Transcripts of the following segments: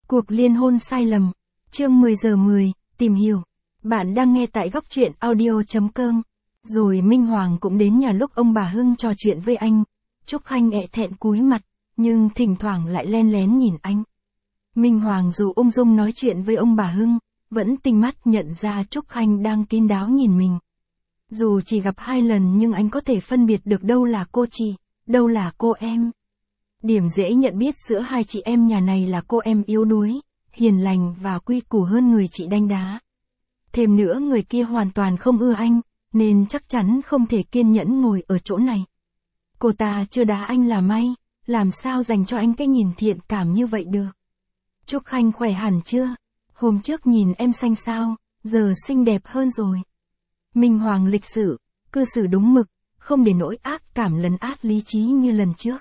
Cuộc liên hôn sai lầm. Chương 10 giờ 10, tìm hiểu. Bạn đang nghe tại góc truyện audio.com. Rồi Minh Hoàng cũng đến nhà lúc ông bà Hưng trò chuyện với anh. Trúc Khanh ẹ thẹn cúi mặt, nhưng thỉnh thoảng lại len lén nhìn anh. Minh Hoàng dù ung dung nói chuyện với ông bà Hưng, vẫn tinh mắt nhận ra Trúc Khanh đang kín đáo nhìn mình. Dù chỉ gặp 2 lần nhưng anh có thể phân biệt được đâu là cô chị, đâu là cô em. Điểm dễ nhận biết giữa hai chị em nhà này là cô em yếu đuối, hiền lành và quy củ hơn người chị đanh đá. Thêm nữa người kia hoàn toàn không ưa anh, nên chắc chắn không thể kiên nhẫn ngồi ở chỗ này. Cô ta chưa đá anh là may, làm sao dành cho anh cái nhìn thiện cảm như vậy được. Trúc Khanh khỏe hẳn chưa? Hôm trước nhìn em xanh xao, giờ xinh đẹp hơn rồi. Minh Hoàng lịch sự, cư xử đúng mực, không để nỗi ác cảm lấn át lý trí như lần trước.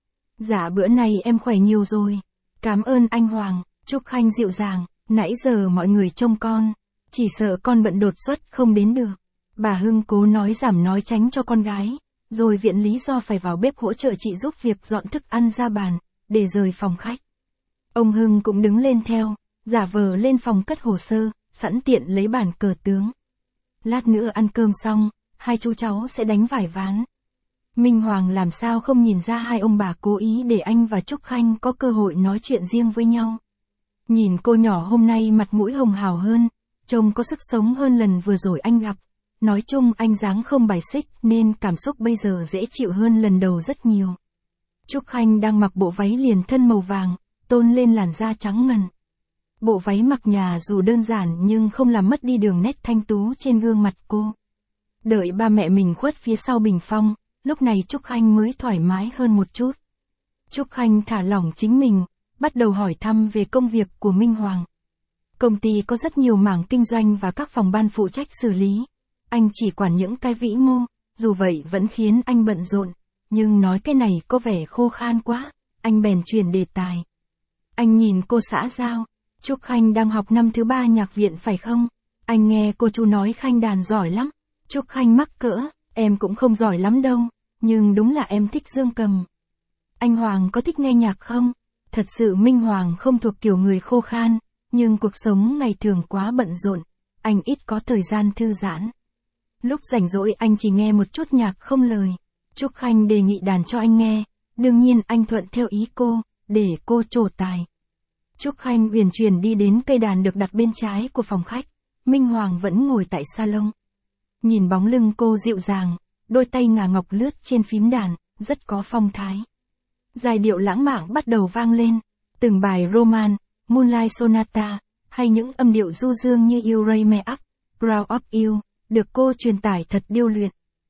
Dạ bữa nay em khỏe nhiều rồi. Cảm ơn anh Hoàng. Trúc Khanh dịu dàng, nãy giờ mọi người trông con, chỉ sợ con bận đột xuất không đến được. Bà Hưng cố nói giảm nói tránh cho con gái, rồi viện lý do phải vào bếp hỗ trợ chị giúp việc dọn thức ăn ra bàn, để rời phòng khách. Ông Hưng cũng đứng lên theo, giả vờ lên phòng cất hồ sơ, sẵn tiện lấy bàn cờ tướng. Lát nữa ăn cơm xong, hai chú cháu sẽ đánh vải ván. Minh Hoàng làm sao không nhìn ra hai ông bà cố ý để anh và Trúc Khanh có cơ hội nói chuyện riêng với nhau. Nhìn cô nhỏ hôm nay mặt mũi hồng hào hơn, trông có sức sống hơn lần vừa rồi anh gặp. Nói chung anh dáng không bài xích nên cảm xúc bây giờ dễ chịu hơn lần đầu rất nhiều. Trúc Khanh đang mặc bộ váy liền thân màu vàng, tôn lên làn da trắng ngần. Bộ váy mặc nhà dù đơn giản nhưng không làm mất đi đường nét thanh tú trên gương mặt cô. Đợi ba mẹ mình khuất phía sau bình phong, lúc này Trúc Khanh mới thoải mái hơn một chút. Trúc Khanh thả lỏng chính mình, bắt đầu hỏi thăm về công việc của Minh Hoàng. Công ty có rất nhiều mảng kinh doanh và các phòng ban phụ trách xử lý. Anh chỉ quản những cái vĩ mô, dù vậy vẫn khiến anh bận rộn, nhưng nói cái này có vẻ khô khan quá, anh bèn chuyển đề tài. Anh nhìn cô xã giao, Trúc Khanh đang học năm thứ 3 nhạc viện phải không? Anh nghe cô chú nói Khanh đàn giỏi lắm. Trúc Khanh mắc cỡ, em cũng không giỏi lắm đâu, nhưng đúng là em thích dương cầm. Anh Hoàng có thích nghe nhạc không? Thật sự Minh Hoàng không thuộc kiểu người khô khan, nhưng cuộc sống ngày thường quá bận rộn, anh ít có thời gian thư giãn. Lúc rảnh rỗi anh chỉ nghe một chút nhạc không lời. Trúc Khanh đề nghị đàn cho anh nghe, đương nhiên anh thuận theo ý cô, để cô trổ tài. Trúc Khanh uyển chuyển đi đến cây đàn được đặt bên trái của phòng khách, Minh Hoàng vẫn ngồi tại salon. Nhìn bóng lưng cô dịu dàng, đôi tay ngà ngọc lướt trên phím đàn, rất có phong thái. Giai điệu lãng mạn bắt đầu vang lên, từng bài Roman, Moonlight Sonata, hay những âm điệu du dương như You Raise Me Up, Proud of You, được cô truyền tải thật điêu luyện.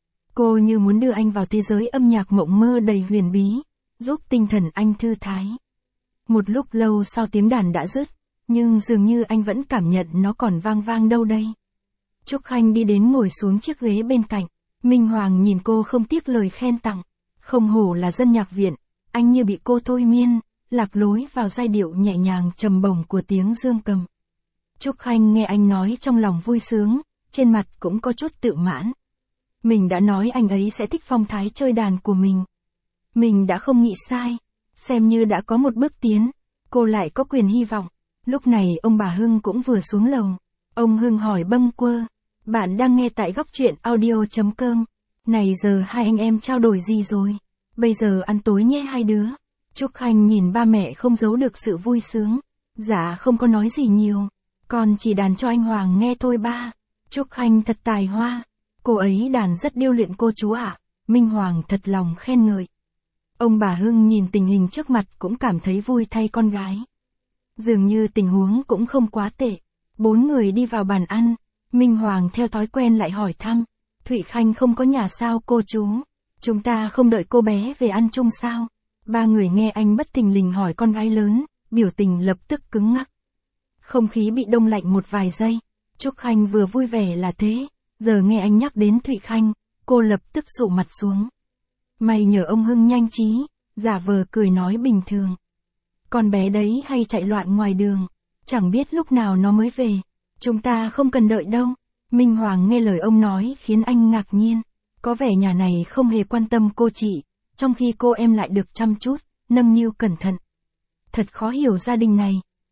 Cô như muốn đưa anh vào thế giới âm nhạc mộng mơ đầy huyền bí, giúp tinh thần anh thư thái. Một lúc lâu sau tiếng đàn đã dứt, nhưng dường như anh vẫn cảm nhận nó còn vang vang đâu đây. Trúc Khanh đi đến ngồi xuống chiếc ghế bên cạnh, Minh Hoàng nhìn cô không tiếc lời khen tặng. Không hổ là dân nhạc viện, anh như bị cô thôi miên, lạc lối vào giai điệu nhẹ nhàng trầm bổng của tiếng dương cầm. Trúc Khanh nghe anh nói trong lòng vui sướng, trên mặt cũng có chút tự mãn. Mình đã nói anh ấy sẽ thích phong thái chơi đàn của mình. Mình đã không nghĩ sai, xem như đã có một bước tiến, cô lại có quyền hy vọng. Lúc này ông bà Hưng cũng vừa xuống lầu. Ông Hưng hỏi bâng quơ, bạn đang nghe tại góc truyện audio.com. Này giờ hai anh em trao đổi gì rồi? Bây giờ ăn tối nhé hai đứa. Trúc Khanh nhìn ba mẹ không giấu được sự vui sướng. Dạ không có nói gì nhiều, con chỉ đàn cho anh Hoàng nghe thôi ba. Trúc Khanh thật tài hoa, cô ấy đàn rất điêu luyện cô chú ạ. Minh Hoàng thật lòng khen ngợi. Ông bà Hưng nhìn tình hình trước mặt cũng cảm thấy vui thay con gái. Dường như tình huống cũng không quá tệ. 4 người đi vào bàn ăn, Minh Hoàng theo thói quen lại hỏi thăm. Thụy Khanh không có nhà sao cô chú? Chúng ta không đợi cô bé về ăn chung sao? 3 người nghe anh bất thình lình hỏi con gái lớn, biểu tình lập tức cứng ngắc. Không khí bị đông lạnh một vài giây. Trúc Khanh vừa vui vẻ là thế, giờ nghe anh nhắc đến Thụy Khanh, cô lập tức sụ mặt xuống. May nhờ ông Hưng nhanh trí, giả vờ cười nói bình thường. Con bé đấy hay chạy loạn ngoài đường, chẳng biết lúc nào nó mới về. Chúng ta không cần đợi đâu. Minh Hoàng nghe lời ông nói khiến anh ngạc nhiên. Có vẻ nhà này không hề quan tâm cô chị, trong khi cô em lại được chăm chút, nâng niu cẩn thận. Thật khó hiểu gia đình này.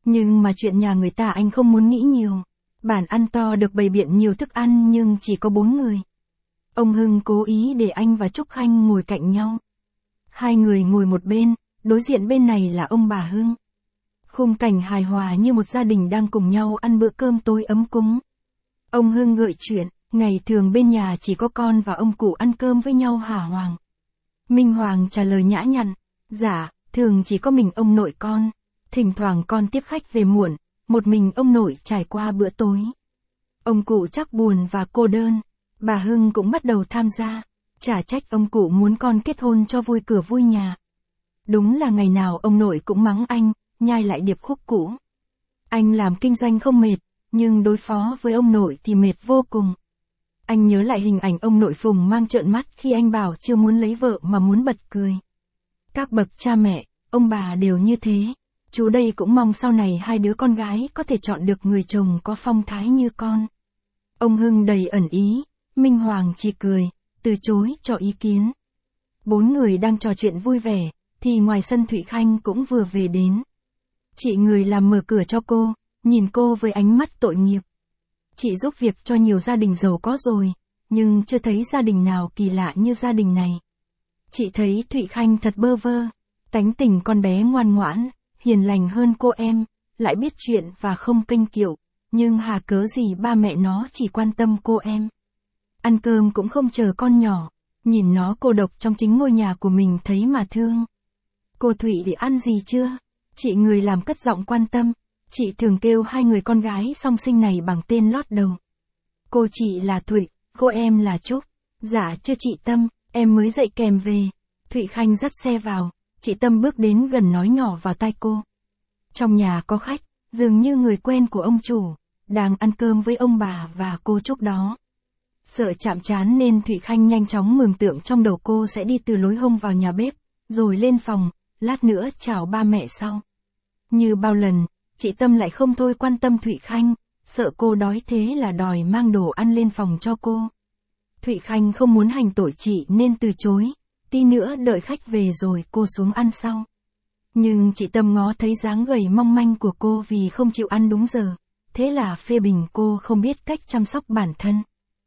Nhưng mà chuyện nhà người ta anh không muốn nghĩ nhiều. Bàn ăn to được bày biện nhiều thức ăn nhưng chỉ có 4 người. Ông Hưng cố ý để anh và Trúc Khanh ngồi cạnh nhau. Hai người ngồi một bên, đối diện bên này là ông bà Hưng. Khung cảnh hài hòa như một gia đình đang cùng nhau ăn bữa cơm tối ấm cúng. Ông Hưng gợi chuyện, ngày thường bên nhà chỉ có con và ông cụ ăn cơm với nhau hả Hoàng? Minh Hoàng trả lời nhã nhặn, dạ, thường chỉ có mình ông nội con. Thỉnh thoảng con tiếp khách về muộn, một mình ông nội trải qua bữa tối. Ông cụ chắc buồn và cô đơn. Bà Hưng cũng bắt đầu tham gia. Chả trách ông cụ muốn con kết hôn cho vui cửa vui nhà. Đúng là ngày nào ông nội cũng mắng anh, nhai lại điệp khúc cũ. Anh làm kinh doanh không mệt, nhưng đối phó với ông nội thì mệt vô cùng. Anh nhớ lại hình ảnh ông nội Phùng mang trợn mắt khi anh bảo chưa muốn lấy vợ mà muốn bật cười. Các bậc cha mẹ, ông bà đều như thế. Chú đây cũng mong sau này hai đứa con gái có thể chọn được người chồng có phong thái như con. Ông Hưng đầy ẩn ý, Minh Hoàng chỉ cười, từ chối cho ý kiến. 4 người đang trò chuyện vui vẻ, thì ngoài sân Thụy Khanh cũng vừa về đến. Chị người làm mở cửa cho cô, nhìn cô với ánh mắt tội nghiệp. Chị giúp việc cho nhiều gia đình giàu có rồi, nhưng chưa thấy gia đình nào kỳ lạ như gia đình này. Chị thấy Thụy Khanh thật bơ vơ, tánh tình con bé ngoan ngoãn, hiền lành hơn cô em, lại biết chuyện và không kênh kiệu, nhưng hà cớ gì ba mẹ nó chỉ quan tâm cô em. Ăn cơm cũng không chờ con nhỏ, nhìn nó cô độc trong chính ngôi nhà của mình thấy mà thương. Cô Thụy để ăn gì chưa? Chị người làm cất giọng quan tâm, chị thường kêu hai người con gái song sinh này bằng tên lót đầu. Cô chị là Thụy, cô em là Trúc. Dạ chưa chị Tâm, em mới dậy kèm về. Thụy Khanh dắt xe vào, chị Tâm bước đến gần nói nhỏ vào tai cô. Trong nhà có khách, dường như người quen của ông chủ, đang ăn cơm với ông bà và cô Trúc đó. Sợ chạm trán nên Thụy Khanh nhanh chóng mường tượng trong đầu cô sẽ đi từ lối hông vào nhà bếp, rồi lên phòng, lát nữa chào ba mẹ sau. Như bao lần, chị Tâm lại không thôi quan tâm Thụy Khanh, sợ cô đói thế là đòi mang đồ ăn lên phòng cho cô. Thụy Khanh không muốn hành tội chị nên từ chối, tí nữa đợi khách về rồi cô xuống ăn sau. Nhưng chị Tâm ngó thấy dáng gầy mong manh của cô vì không chịu ăn đúng giờ, thế là phê bình cô không biết cách chăm sóc bản thân.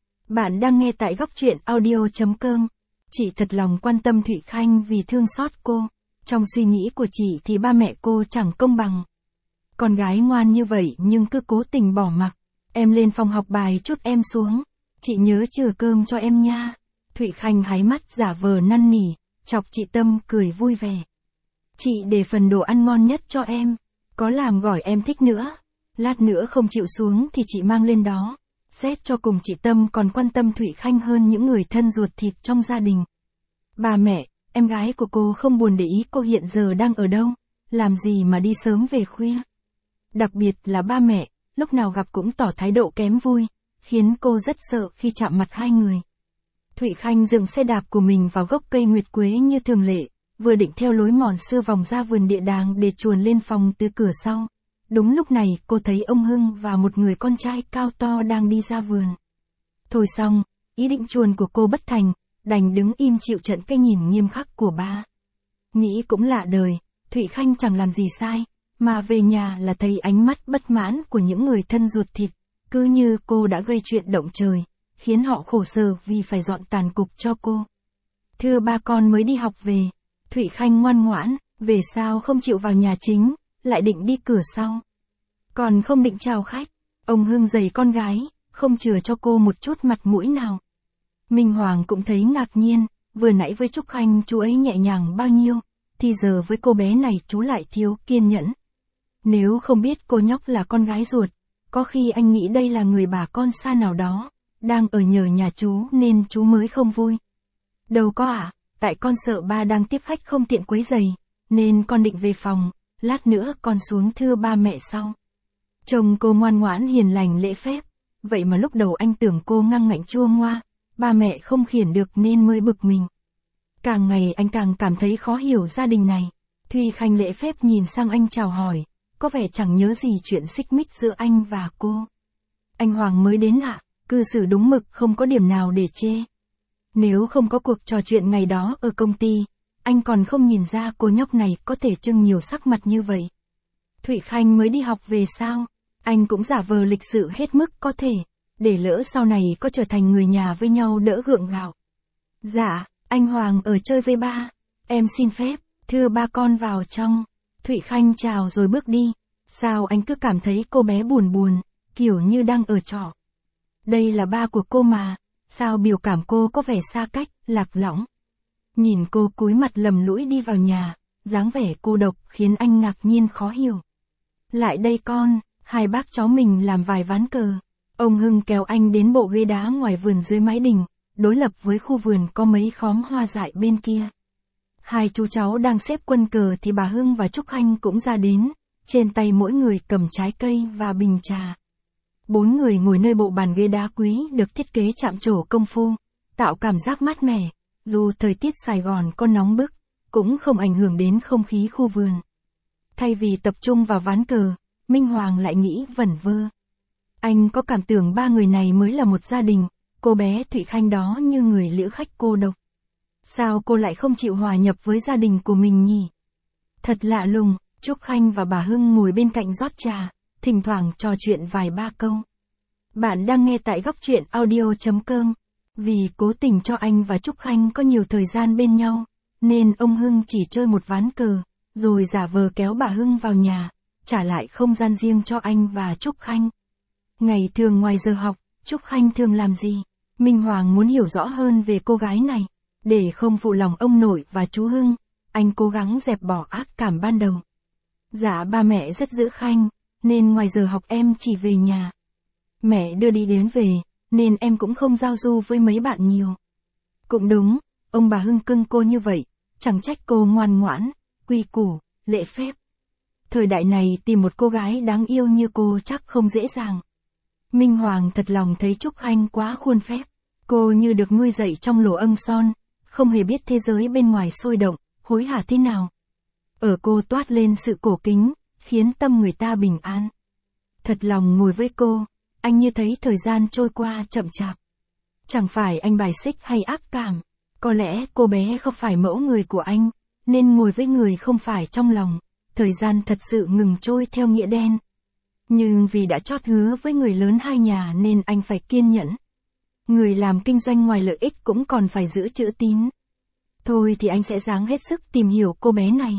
Bạn đang nghe tại góc truyện audio.com. Chị thật lòng quan tâm Thụy Khanh vì thương xót cô. Trong suy nghĩ của chị thì ba mẹ cô chẳng công bằng. Con gái ngoan như vậy nhưng cứ cố tình bỏ mặc. Em lên phòng học bài chút em xuống. Chị nhớ chừa cơm cho em nha. Thụy Khanh hái mắt giả vờ năn nỉ, chọc chị Tâm cười vui vẻ. Chị để phần đồ ăn ngon nhất cho em. Có làm gỏi em thích nữa. Lát nữa không chịu xuống thì chị mang lên đó. Xét cho cùng chị Tâm còn quan tâm Thụy Khanh hơn những người thân ruột thịt trong gia đình. Bà mẹ, em gái của cô không buồn để ý cô hiện giờ đang ở đâu, làm gì mà đi sớm về khuya. Đặc biệt là ba mẹ, lúc nào gặp cũng tỏ thái độ kém vui, khiến cô rất sợ khi chạm mặt hai người. Thụy Khanh dừng xe đạp của mình vào gốc cây nguyệt quế như thường lệ, vừa định theo lối mòn xưa vòng ra vườn địa đàng để chuồn lên phòng từ cửa sau. Đúng lúc này cô thấy ông Hưng và một người con trai cao to đang đi ra vườn. Thôi xong, ý định chuồn của cô bất thành, đành đứng im chịu trận cái nhìn nghiêm khắc của ba. Nghĩ cũng lạ đời, Thụy Khanh chẳng làm gì sai, mà về nhà là thấy ánh mắt bất mãn của những người thân ruột thịt, cứ như cô đã gây chuyện động trời, khiến họ khổ sở vì phải dọn tàn cục cho cô. Thưa ba con mới đi học về, Thụy Khanh ngoan ngoãn, về sao không chịu vào nhà chính, lại định đi cửa sau. Còn không định chào khách, ông Hưng giày con gái, không chừa cho cô một chút mặt mũi nào. Minh Hoàng cũng thấy ngạc nhiên, vừa nãy với Trúc Khanh chú ấy nhẹ nhàng bao nhiêu, thì giờ với cô bé này chú lại thiếu kiên nhẫn. Nếu không biết cô nhóc là con gái ruột, có khi anh nghĩ đây là người bà con xa nào đó, đang ở nhờ nhà chú nên chú mới không vui. Đâu có ạ, tại con sợ ba đang tiếp khách không tiện quấy rầy, nên con định về phòng, lát nữa con xuống thưa ba mẹ sau. Chồng cô ngoan ngoãn hiền lành lễ phép, vậy mà lúc đầu anh tưởng cô ngăng ngạnh chua ngoa, ba mẹ không khiển được nên mới bực mình. Càng ngày anh càng cảm thấy khó hiểu gia đình này. Thụy Khanh lễ phép nhìn sang anh chào hỏi, có vẻ chẳng nhớ gì chuyện xích mích giữa anh và cô. Anh Hoàng mới đến ạ, cư xử đúng mực không có điểm nào để chê. Nếu không có cuộc trò chuyện ngày đó ở công ty, anh còn không nhìn ra cô nhóc này có thể trưng nhiều sắc mặt như vậy. Thụy Khanh mới đi học về sao? Anh cũng giả vờ lịch sự hết mức có thể, để lỡ sau này có trở thành người nhà với nhau đỡ gượng gạo. Dạ, anh Hoàng ở chơi với ba. Em xin phép, thưa ba con vào trong. Thụy Khanh chào rồi bước đi. Sao anh cứ cảm thấy cô bé buồn buồn, kiểu như đang ở trọ. Đây là ba của cô mà, sao biểu cảm cô có vẻ xa cách, lạc lõng. Nhìn cô cúi mặt lầm lũi đi vào nhà, dáng vẻ cô độc khiến anh ngạc nhiên khó hiểu. Lại đây con, hai bác cháu mình làm vài ván cờ. Ông Hưng kéo anh đến bộ ghế đá ngoài vườn dưới mái đình, đối lập với khu vườn có mấy khóm hoa dại bên kia. Hai chú cháu đang xếp quân cờ thì bà Hưng và Trúc Khanh cũng ra đến, trên tay mỗi người cầm trái cây và bình trà. Bốn người ngồi nơi bộ bàn ghế đá quý được thiết kế chạm trổ công phu, tạo cảm giác mát mẻ, dù thời tiết Sài Gòn có nóng bức, cũng không ảnh hưởng đến không khí khu vườn. Thay vì tập trung vào ván cờ, Minh Hoàng lại nghĩ vẩn vơ. Anh có cảm tưởng ba người này mới là một gia đình, cô bé Thụy Khanh đó như người lữ khách cô độc. Sao cô lại không chịu hòa nhập với gia đình của mình nhỉ? Thật lạ lùng, Trúc Khanh và bà Hưng ngồi bên cạnh rót trà, thỉnh thoảng trò chuyện vài ba câu. Bạn đang nghe tại góc truyện audio.com. Vì cố tình cho anh và Trúc Khanh có nhiều thời gian bên nhau, nên ông Hưng chỉ chơi một ván cờ, rồi giả vờ kéo bà Hưng vào nhà, trả lại không gian riêng cho anh và Trúc Khanh. Ngày thường ngoài giờ học, Trúc Khanh thường làm gì? Minh Hoàng muốn hiểu rõ hơn về cô gái này. Để không phụ lòng ông nội và chú Hưng, anh cố gắng dẹp bỏ ác cảm ban đầu. Dạ ba mẹ rất giữ Khanh, nên ngoài giờ học em chỉ về nhà. Mẹ đưa đi đến về, nên em cũng không giao du với mấy bạn nhiều. Cũng đúng, ông bà Hưng cưng cô như vậy, chẳng trách cô ngoan ngoãn, quy củ, lễ phép. Thời đại này tìm một cô gái đáng yêu như cô chắc không dễ dàng. Minh Hoàng thật lòng thấy Trúc Khanh quá khuôn phép. Cô như được nuôi dạy trong lỗ âng son, không hề biết thế giới bên ngoài sôi động, hối hả thế nào. Ở cô toát lên sự cổ kính, khiến tâm người ta bình an. Thật lòng ngồi với cô, anh như thấy thời gian trôi qua chậm chạp. Chẳng phải anh bài xích hay ác cảm, có lẽ cô bé không phải mẫu người của anh, nên ngồi với người không phải trong lòng, thời gian thật sự ngừng trôi theo nghĩa đen. Nhưng vì đã chót hứa với người lớn hai nhà nên anh phải kiên nhẫn. Người làm kinh doanh ngoài lợi ích cũng còn phải giữ chữ tín. Thôi thì anh sẽ ráng hết sức tìm hiểu cô bé này.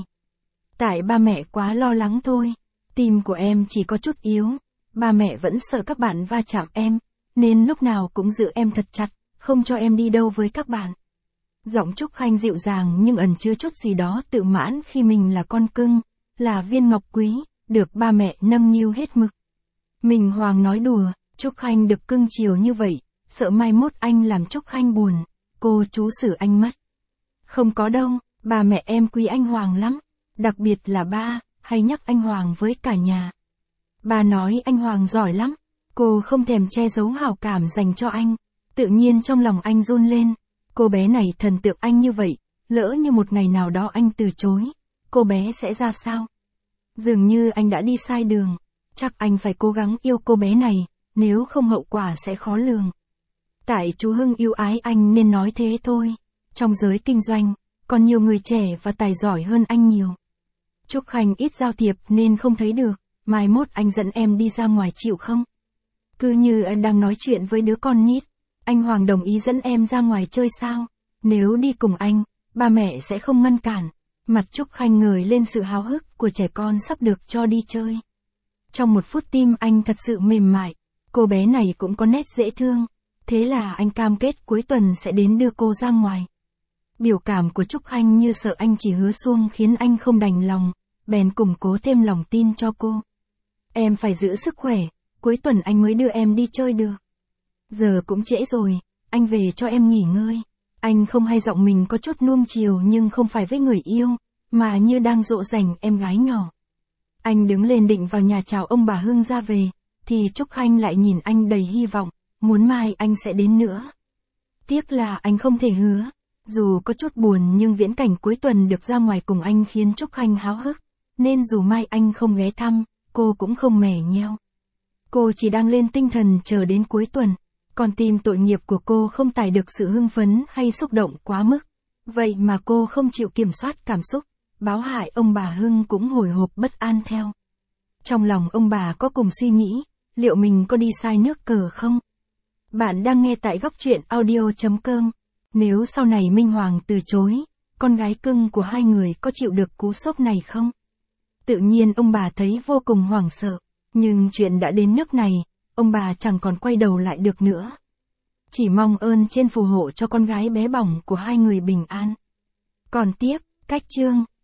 Tại ba mẹ quá lo lắng thôi, tim của em chỉ có chút yếu, ba mẹ vẫn sợ các bạn va chạm em, nên lúc nào cũng giữ em thật chặt, không cho em đi đâu với các bạn. Giọng Trúc Khanh dịu dàng nhưng ẩn chứa chút gì đó tự mãn khi mình là con cưng, là viên ngọc quý, được ba mẹ nâng niu hết mực. Minh Hoàng nói đùa, Trúc Khanh được cưng chiều như vậy, sợ mai mốt anh làm Trúc Khanh buồn, cô chú xử anh mất. Không có đâu, ba mẹ em quý anh Hoàng lắm, đặc biệt là ba, hay nhắc anh Hoàng với cả nhà. Ba nói anh Hoàng giỏi lắm, cô không thèm che giấu hảo cảm dành cho anh, tự nhiên trong lòng anh run lên, cô bé này thần tượng anh như vậy, lỡ như một ngày nào đó anh từ chối, cô bé sẽ ra sao? Dường như anh đã đi sai đường, chắc anh phải cố gắng yêu cô bé này, nếu không hậu quả sẽ khó lường. Tại chú Hưng yêu ái anh nên nói thế thôi, trong giới kinh doanh, còn nhiều người trẻ và tài giỏi hơn anh nhiều. Trúc Khanh ít giao thiệp nên không thấy được, mai mốt anh dẫn em đi ra ngoài chịu không? Cứ như anh đang nói chuyện với đứa con nít, anh Hoàng đồng ý dẫn em ra ngoài chơi sao? Nếu đi cùng anh, ba mẹ sẽ không ngăn cản. Mặt Trúc Khanh ngời lên sự háo hức của trẻ con sắp được cho đi chơi. Trong một phút tim anh thật sự mềm mại, cô bé này cũng có nét dễ thương. Thế là anh cam kết cuối tuần sẽ đến đưa cô ra ngoài. Biểu cảm của Trúc Khanh như sợ anh chỉ hứa suông khiến anh không đành lòng, bèn củng cố thêm lòng tin cho cô. Em phải giữ sức khỏe, cuối tuần anh mới đưa em đi chơi được. Giờ cũng trễ rồi, anh về cho em nghỉ ngơi. Anh không hay giọng mình có chút nuông chiều nhưng không phải với người yêu, mà như đang dỗ dành em gái nhỏ. Anh đứng lên định vào nhà chào ông bà Hưng ra về, thì Trúc Khanh lại nhìn anh đầy hy vọng, muốn mai anh sẽ đến nữa. Tiếc là anh không thể hứa, dù có chút buồn nhưng viễn cảnh cuối tuần được ra ngoài cùng anh khiến Trúc Khanh háo hức, nên dù mai anh không ghé thăm, cô cũng không mẻ nheo. Cô chỉ đang lên tinh thần chờ đến cuối tuần, còn tim tội nghiệp của cô không tải được sự hưng phấn hay xúc động quá mức. Vậy mà cô không chịu kiểm soát cảm xúc, báo hại ông bà Hưng cũng hồi hộp bất an theo. Trong lòng ông bà có cùng suy nghĩ, liệu mình có đi sai nước cờ không? Bạn đang nghe tại góc truyện audio.com. Nếu sau này Minh Hoàng từ chối, con gái cưng của hai người có chịu được cú sốc này không? Tự nhiên ông bà thấy vô cùng hoảng sợ, nhưng chuyện đã đến nước này, ông bà chẳng còn quay đầu lại được nữa. Chỉ mong ơn trên phù hộ cho con gái bé bỏng của hai người bình an. Còn tiếp, cách chương.